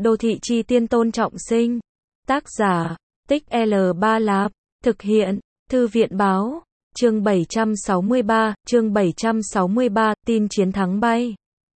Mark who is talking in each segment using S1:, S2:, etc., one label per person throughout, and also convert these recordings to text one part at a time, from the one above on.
S1: Đô thị chi tiên Tôn Trọng Sinh. Tác giả, Tích L3 Lạp. Thực hiện, Thư viện báo. Chương 763, tin chiến thắng bay.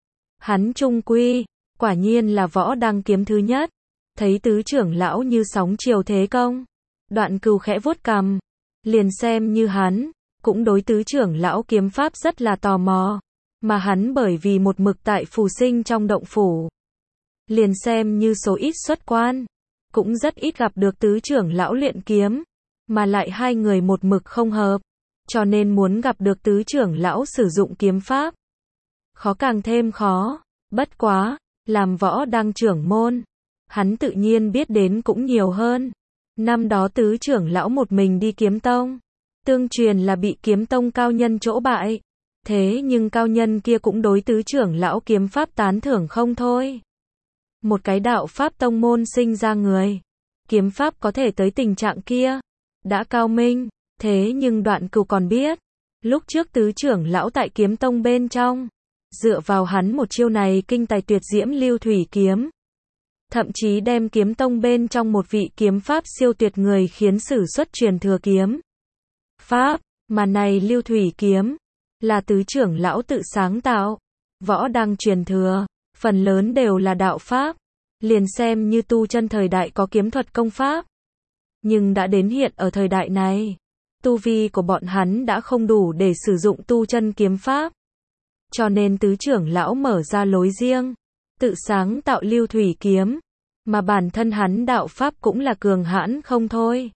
S1: Hắn trung quy, quả nhiên là võ đăng kiếm thứ nhất. Thấy tứ trưởng lão như sóng chiều thế công. Đoạn Cừu khẽ vuốt cằm. Liền xem như hắn, cũng đối tứ trưởng lão kiếm pháp rất là tò mò. Mà hắn bởi vì một mực tại phù sinh trong động phủ. Liền xem như số ít xuất quan. Cũng rất ít gặp được tứ trưởng lão luyện kiếm. Mà lại hai người một mực không hợp. Cho nên muốn gặp được tứ trưởng lão sử dụng kiếm pháp. Khó càng thêm khó. Bất quá, làm võ đăng trưởng môn. Hắn tự nhiên biết đến cũng nhiều hơn. Năm đó tứ trưởng lão một mình đi kiếm tông. Tương truyền là bị kiếm tông cao nhân chỗ bại. Thế nhưng cao nhân kia cũng đối tứ trưởng lão kiếm pháp tán thưởng không thôi. Một cái đạo pháp tông môn sinh ra người. Kiếm pháp có thể tới tình trạng kia. Đã cao minh. Thế nhưng Đoạn Cừu còn biết. Lúc trước tứ trưởng lão tại kiếm tông bên trong. Dựa vào hắn một chiêu này kinh tài tuyệt diễm lưu thủy kiếm. Thậm chí đem kiếm tông bên trong một vị kiếm pháp siêu tuyệt người khiến sử xuất truyền thừa kiếm pháp, mà này lưu thủy kiếm, là tứ trưởng lão tự sáng tạo, võ đăng truyền thừa, phần lớn đều là đạo pháp, liền xem như tu chân thời đại có kiếm thuật công pháp. Nhưng đã đến hiện ở thời đại này, tu vi của bọn hắn đã không đủ để sử dụng tu chân kiếm pháp. Cho nên tứ trưởng lão mở ra lối riêng, tự sáng tạo lưu thủy kiếm, mà bản thân hắn đạo pháp cũng là cường hãn không thôi.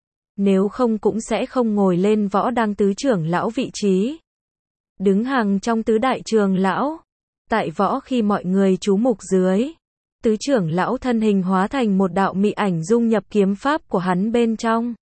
S1: Nếu không cũng sẽ không ngồi lên võ đăng tứ trưởng lão vị trí. Đứng hàng trong tứ đại trường lão. Tại võ khi mọi người chú mục dưới. Tứ trưởng lão thân hình hóa thành một đạo mị ảnh dung nhập kiếm pháp của hắn bên trong.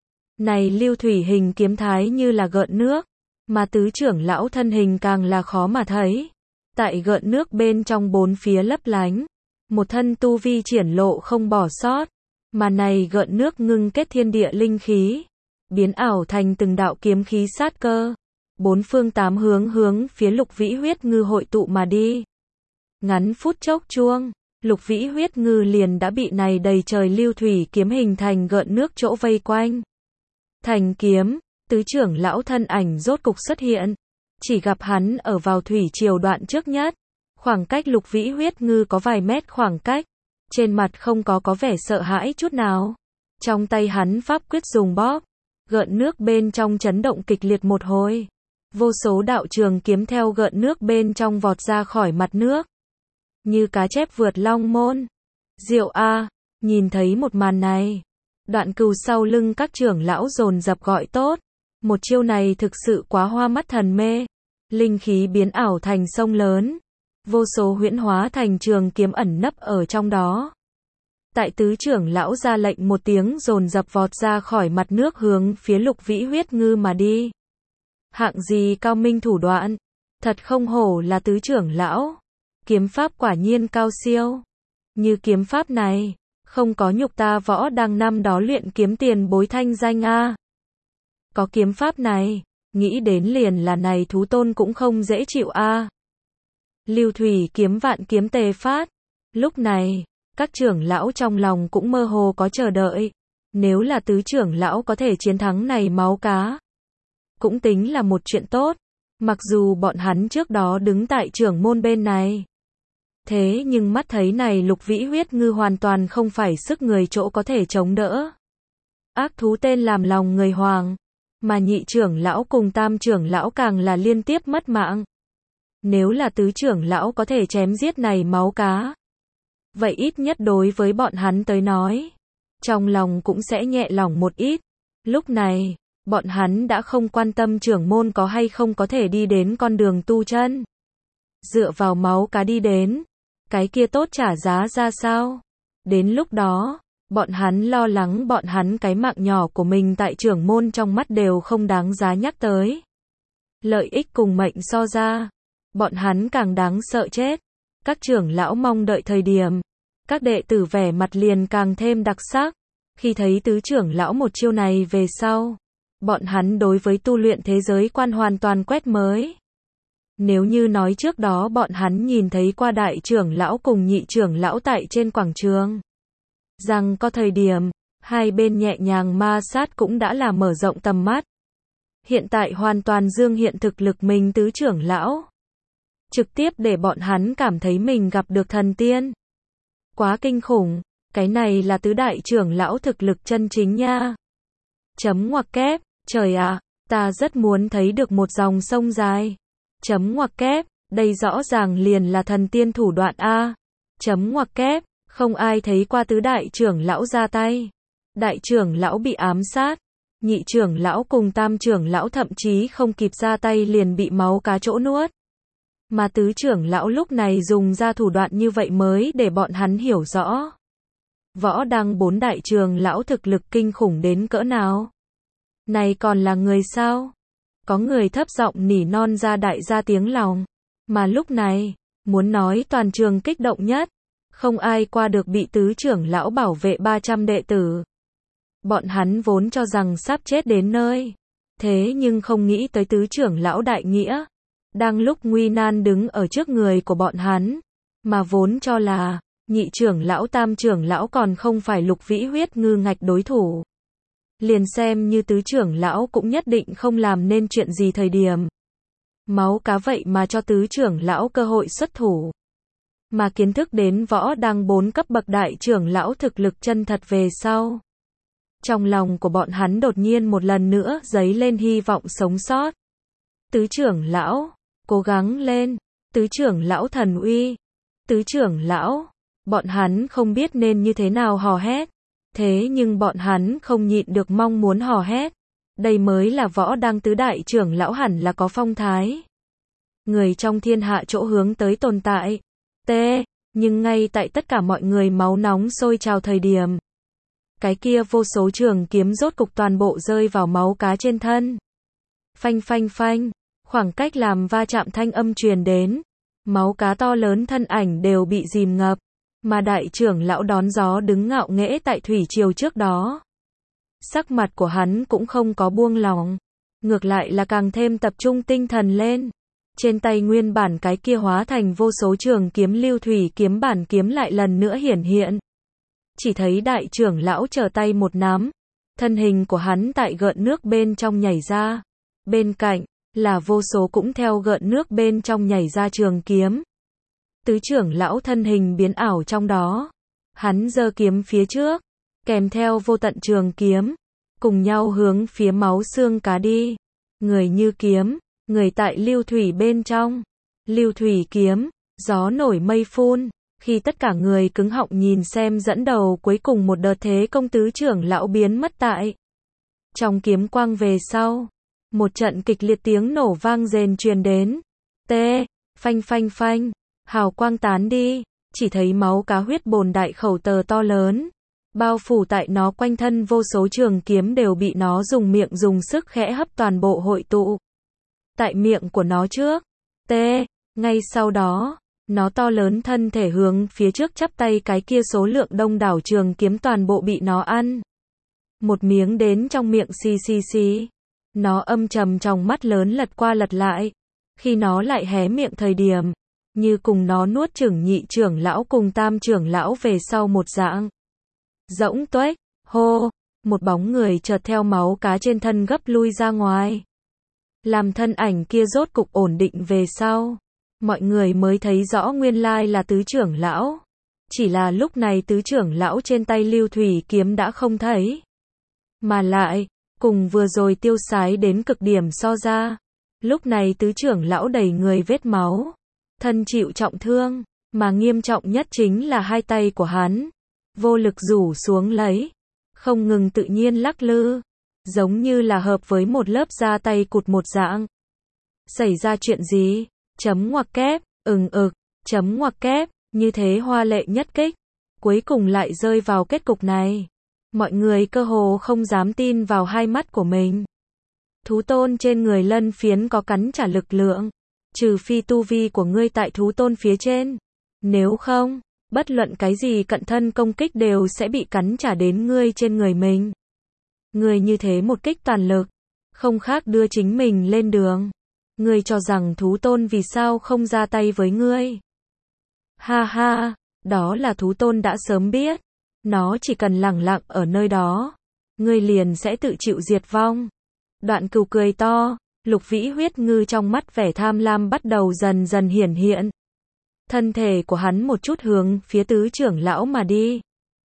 S1: Này lưu thủy hình kiếm thái như là gợn nước. Mà tứ trưởng lão thân hình càng là khó mà thấy. Tại gợn nước bên trong bốn phía lấp lánh. Một thân tu vi triển lộ không bỏ sót. Mà này gợn nước ngưng kết thiên địa linh khí. Biến ảo thành từng đạo kiếm khí sát cơ. Bốn phương tám hướng phía Lục Vĩ Huyết Ngư hội tụ mà đi. Ngắn phút chốc chuông. Lục Vĩ Huyết Ngư liền đã bị này đầy trời lưu thủy kiếm hình thành gợn nước chỗ vây quanh. Thành kiếm. Tứ trưởng lão thân ảnh rốt cục xuất hiện. Chỉ gặp hắn ở vào thủy triều đoạn trước nhất. Khoảng cách Lục Vĩ Huyết Ngư có vài mét khoảng cách. Trên mặt không có vẻ sợ hãi chút nào. Trong tay hắn pháp quyết dùng bóp. Gợn nước bên trong chấn động kịch liệt một hồi. Vô số đạo trường kiếm theo gợn nước bên trong vọt ra khỏi mặt nước. Như cá chép vượt long môn. Diệu a, nhìn thấy một màn này. Đoạn Cừu sau lưng các trưởng lão dồn dập gọi tốt. Một chiêu này thực sự quá hoa mắt thần mê. Linh khí biến ảo thành sông lớn. Vô số huyễn hóa thành trường kiếm ẩn nấp ở trong đó. Tại tứ trưởng lão ra lệnh một tiếng dồn dập vọt ra khỏi mặt nước hướng phía Lục Vĩ Huyết Ngư mà đi. Hạng gì cao minh thủ đoạn. Thật không hổ là tứ trưởng lão. Kiếm pháp quả nhiên cao siêu. Như kiếm pháp này, không có nhục ta võ đăng năm đó luyện kiếm tiền bối thanh danh a. Có kiếm pháp này, nghĩ đến liền là này thú tôn cũng không dễ chịu a. Lưu thủy kiếm vạn kiếm tề phát. Lúc này, các trưởng lão trong lòng cũng mơ hồ có chờ đợi. Nếu là tứ trưởng lão có thể chiến thắng này máu cá, cũng tính là một chuyện tốt. Mặc dù bọn hắn trước đó đứng tại trưởng môn bên này. Thế nhưng mắt thấy này Lục Vĩ Huyết Ngư hoàn toàn không phải sức người chỗ có thể chống đỡ. Ác thú tên làm lòng người hoàng. Mà nhị trưởng lão cùng tam trưởng lão càng là liên tiếp mất mạng. Nếu là tứ trưởng lão có thể chém giết này máu cá, vậy ít nhất đối với bọn hắn tới nói, trong lòng cũng sẽ nhẹ lòng một ít. Lúc này, bọn hắn đã không quan tâm trưởng môn có hay không có thể đi đến con đường tu chân. Dựa vào máu cá đi đến, cái kia tốt trả giá ra sao? Đến lúc đó, bọn hắn lo lắng bọn hắn cái mạng nhỏ của mình tại trưởng môn trong mắt đều không đáng giá nhắc tới. Lợi ích cùng mệnh so ra, bọn hắn càng đáng sợ chết. Các trưởng lão mong đợi thời điểm, các đệ tử vẻ mặt liền càng thêm đặc sắc. Khi thấy tứ trưởng lão một chiêu này về sau, bọn hắn đối với tu luyện thế giới quan hoàn toàn quét mới. Nếu như nói trước đó bọn hắn nhìn thấy qua đại trưởng lão cùng nhị trưởng lão tại trên quảng trường, rằng có thời điểm, hai bên nhẹ nhàng ma sát cũng đã là mở rộng tầm mắt. Hiện tại hoàn toàn dương hiện thực lực mình tứ trưởng lão. Trực tiếp để bọn hắn cảm thấy mình gặp được thần tiên. Quá kinh khủng, cái này là tứ đại trưởng lão thực lực chân chính nha. Chấm ngoặc kép, trời ạ, ta rất muốn thấy được một dòng sông dài. Chấm ngoặc kép, đây rõ ràng liền là thần tiên thủ đoạn A. Chấm ngoặc kép, không ai thấy qua tứ đại trưởng lão ra tay. Đại trưởng lão bị ám sát, nhị trưởng lão cùng tam trưởng lão thậm chí không kịp ra tay liền bị máu cá chỗ nuốt. Mà tứ trưởng lão lúc này dùng ra thủ đoạn như vậy mới để bọn hắn hiểu rõ. Võ Đăng bốn đại trưởng lão thực lực kinh khủng đến cỡ nào. Này còn là người sao? Có người thấp giọng nỉ non ra đại gia tiếng lòng. Mà lúc này, muốn nói toàn trường kích động nhất, không ai qua được bị tứ trưởng lão bảo vệ 300 đệ tử. Bọn hắn vốn cho rằng sắp chết đến nơi. Thế nhưng không nghĩ tới tứ trưởng lão đại nghĩa. Đang lúc nguy nan đứng ở trước người của bọn hắn. Mà vốn cho là, nhị trưởng lão tam trưởng lão còn không phải Lục Vĩ Huyết Ngư Ngạch đối thủ. Liền xem như tứ trưởng lão cũng nhất định không làm nên chuyện gì thời điểm. Máu cá vậy mà cho tứ trưởng lão cơ hội xuất thủ. Mà kiến thức đến Võ Đăng 4 cấp bậc đại trưởng lão thực lực chân thật về sau. Trong lòng của bọn hắn đột nhiên một lần nữa dấy lên hy vọng sống sót. Tứ trưởng lão, cố gắng lên. Tứ trưởng lão thần uy. Tứ trưởng lão, bọn hắn không biết nên như thế nào hò hét. Thế nhưng bọn hắn không nhịn được mong muốn hò hét. Đây mới là Võ Đăng tứ đại trưởng lão hẳn là có phong thái. Người trong thiên hạ chỗ hướng tới tồn tại. T. Nhưng ngay tại tất cả mọi người máu nóng sôi trào thời điểm. Cái kia vô số trường kiếm rốt cục toàn bộ rơi vào máu cá trên thân. Phanh phanh phanh. Khoảng cách làm va chạm thanh âm truyền đến. Máu cá to lớn thân ảnh đều bị dìm ngập. Mà đại trưởng lão đón gió đứng ngạo nghễ tại thủy triều trước đó. Sắc mặt của hắn cũng không có buông lỏng. Ngược lại là càng thêm tập trung tinh thần lên. Trên tay nguyên bản cái kia hóa thành vô số trường kiếm lưu thủy kiếm bản kiếm lại lần nữa hiển hiện. Chỉ thấy đại trưởng lão trở tay một nắm. Thân hình của hắn tại gợn nước bên trong nhảy ra. Bên cạnh, là vô số cũng theo gợn nước bên trong nhảy ra trường kiếm. Tứ trưởng lão thân hình biến ảo trong đó. Hắn giơ kiếm phía trước, kèm theo vô tận trường kiếm, cùng nhau hướng phía máu xương cá đi. Người như kiếm, người tại lưu thủy bên trong. Lưu thủy kiếm, gió nổi mây phun. Khi tất cả người cứng họng nhìn xem dẫn đầu cuối cùng một đợt thế công tứ trưởng lão biến mất tại. Trong kiếm quang về sau, một trận kịch liệt tiếng nổ vang rền truyền đến. T. Phanh phanh phanh. Hào quang tán đi, chỉ thấy máu cá huyết bồn đại khẩu tờ to lớn. Bao phủ tại nó quanh thân vô số trường kiếm đều bị nó dùng miệng dùng sức khẽ hấp toàn bộ hội tụ. Tại miệng của nó trước. T. Ngay sau đó, nó to lớn thân thể hướng phía trước chắp tay cái kia số lượng đông đảo trường kiếm toàn bộ bị nó ăn. Một miếng đến trong miệng xì xì xì. Nó âm trầm trong mắt lớn lật qua lật lại. Khi nó lại hé miệng thời điểm. Như cùng nó nuốt chửng nhị trưởng lão cùng tam trưởng lão về sau một dạng. Rỗng tuếch, hô, một bóng người chợt theo máu cá trên thân gấp lui ra ngoài. Làm thân ảnh kia rốt cục ổn định về sau. Mọi người mới thấy rõ nguyên lai là tứ trưởng lão. Chỉ là lúc này tứ trưởng lão trên tay lưu thủy kiếm đã không thấy. Mà lại, cùng vừa rồi tiêu sái đến cực điểm so ra. Lúc này tứ trưởng lão đầy người vết máu. Thân chịu trọng thương, mà nghiêm trọng nhất chính là hai tay của hắn. Vô lực rủ xuống lấy. Không ngừng tự nhiên lắc lư. Giống như là hợp với một lớp da tay cụt một dạng. Xảy ra chuyện gì? Chấm ngoặc kép, chấm ngoặc kép, như thế hoa lệ nhất kích. Cuối cùng lại rơi vào kết cục này. Mọi người cơ hồ không dám tin vào hai mắt của mình. Thú tôn trên người lân phiến có cắn trả lực lượng. Trừ phi tu vi của ngươi tại thú tôn phía trên. Nếu không, bất luận cái gì cận thân công kích đều sẽ bị cắn trả đến ngươi trên người mình. Ngươi như thế một kích toàn lực, không khác đưa chính mình lên đường. Ngươi cho rằng thú tôn vì sao không ra tay với ngươi? Ha ha, đó là thú tôn đã sớm biết. Nó chỉ cần lẳng lặng ở nơi đó, ngươi liền sẽ tự chịu diệt vong. Đoạn Cừu cười to, Lục Vĩ huyết ngư trong mắt vẻ tham lam bắt đầu dần dần hiển hiện. Thân thể của hắn một chút hướng phía tứ trưởng lão mà đi.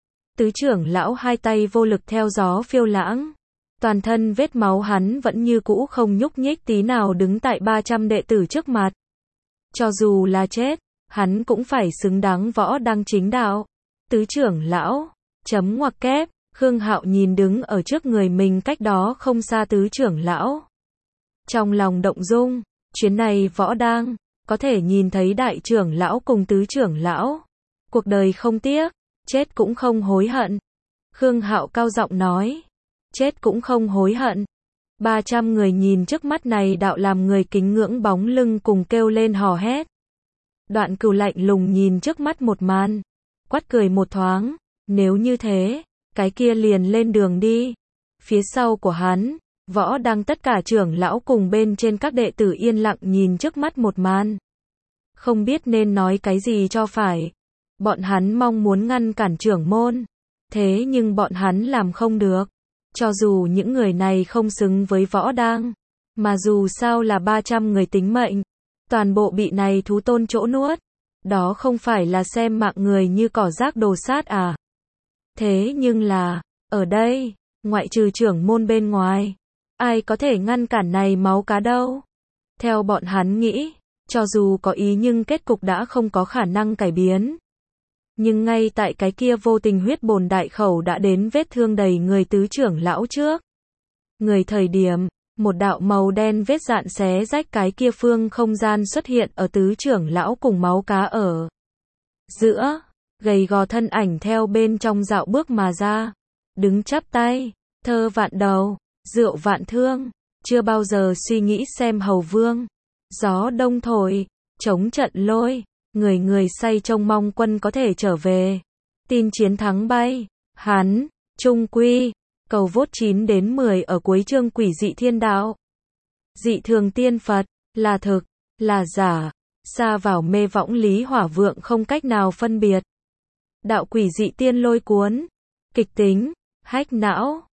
S1: Tứ trưởng lão hai tay vô lực theo gió phiêu lãng. Toàn thân vết máu hắn vẫn như cũ không nhúc nhích tí nào đứng tại 300 đệ tử trước mặt. Cho dù là chết, hắn cũng phải xứng đáng võ đăng chính đạo. Tứ trưởng lão, chấm ngoặc kép, Khương Hạo nhìn đứng ở trước người mình cách đó không xa tứ trưởng lão. Trong lòng động dung, chuyến này võ đăng, có thể nhìn thấy đại trưởng lão cùng tứ trưởng lão. Cuộc đời không tiếc, chết cũng không hối hận. Khương Hạo cao giọng nói, chết cũng không hối hận. 300 người nhìn trước mắt này đạo làm người kính ngưỡng bóng lưng cùng kêu lên hò hét. Đoạn Cừu lạnh lùng nhìn trước mắt một màn, quát cười một thoáng, nếu như thế, cái kia liền lên đường đi. Phía sau của hắn, võ đăng tất cả trưởng lão cùng bên trên các đệ tử yên lặng nhìn trước mắt một màn. Không biết nên nói cái gì cho phải. Bọn hắn mong muốn ngăn cản trưởng môn, thế nhưng bọn hắn làm không được. Cho dù những người này không xứng với võ đăng, mà dù sao là 300 người tính mệnh, toàn bộ bị này thú tôn chỗ nuốt. Đó không phải là xem mạng người như cỏ rác đồ sát à? Thế nhưng là, ở đây, ngoại trừ trưởng môn bên ngoài, ai có thể ngăn cản này máu cá đâu? Theo bọn hắn nghĩ, cho dù có ý nhưng kết cục đã không có khả năng cải biến. Nhưng ngay tại cái kia vô tình huyết bồn đại khẩu đã đến vết thương đầy người tứ trưởng lão trước. Người thời điểm, một đạo màu đen vết dạn xé rách cái kia phương không gian xuất hiện ở tứ trưởng lão cùng máu cá ở giữa, gầy gò thân ảnh theo bên trong dạo bước mà ra, đứng chắp tay, thơ vạn đầu, rượu vạn thương, chưa bao giờ suy nghĩ xem hầu vương, gió đông thổi, chống trận lôi, người người say trông mong quân có thể trở về, tin chiến thắng bay, hắn, trung quy, cầu vốt 9 đến 10 ở cuối chương Quỷ dị thiên đạo. Dị thường tiên Phật, là thực, là giả, xa vào mê võng lý hỏa vượng không cách nào phân biệt. Đạo quỷ dị tiên lôi cuốn, kịch tính, hách não.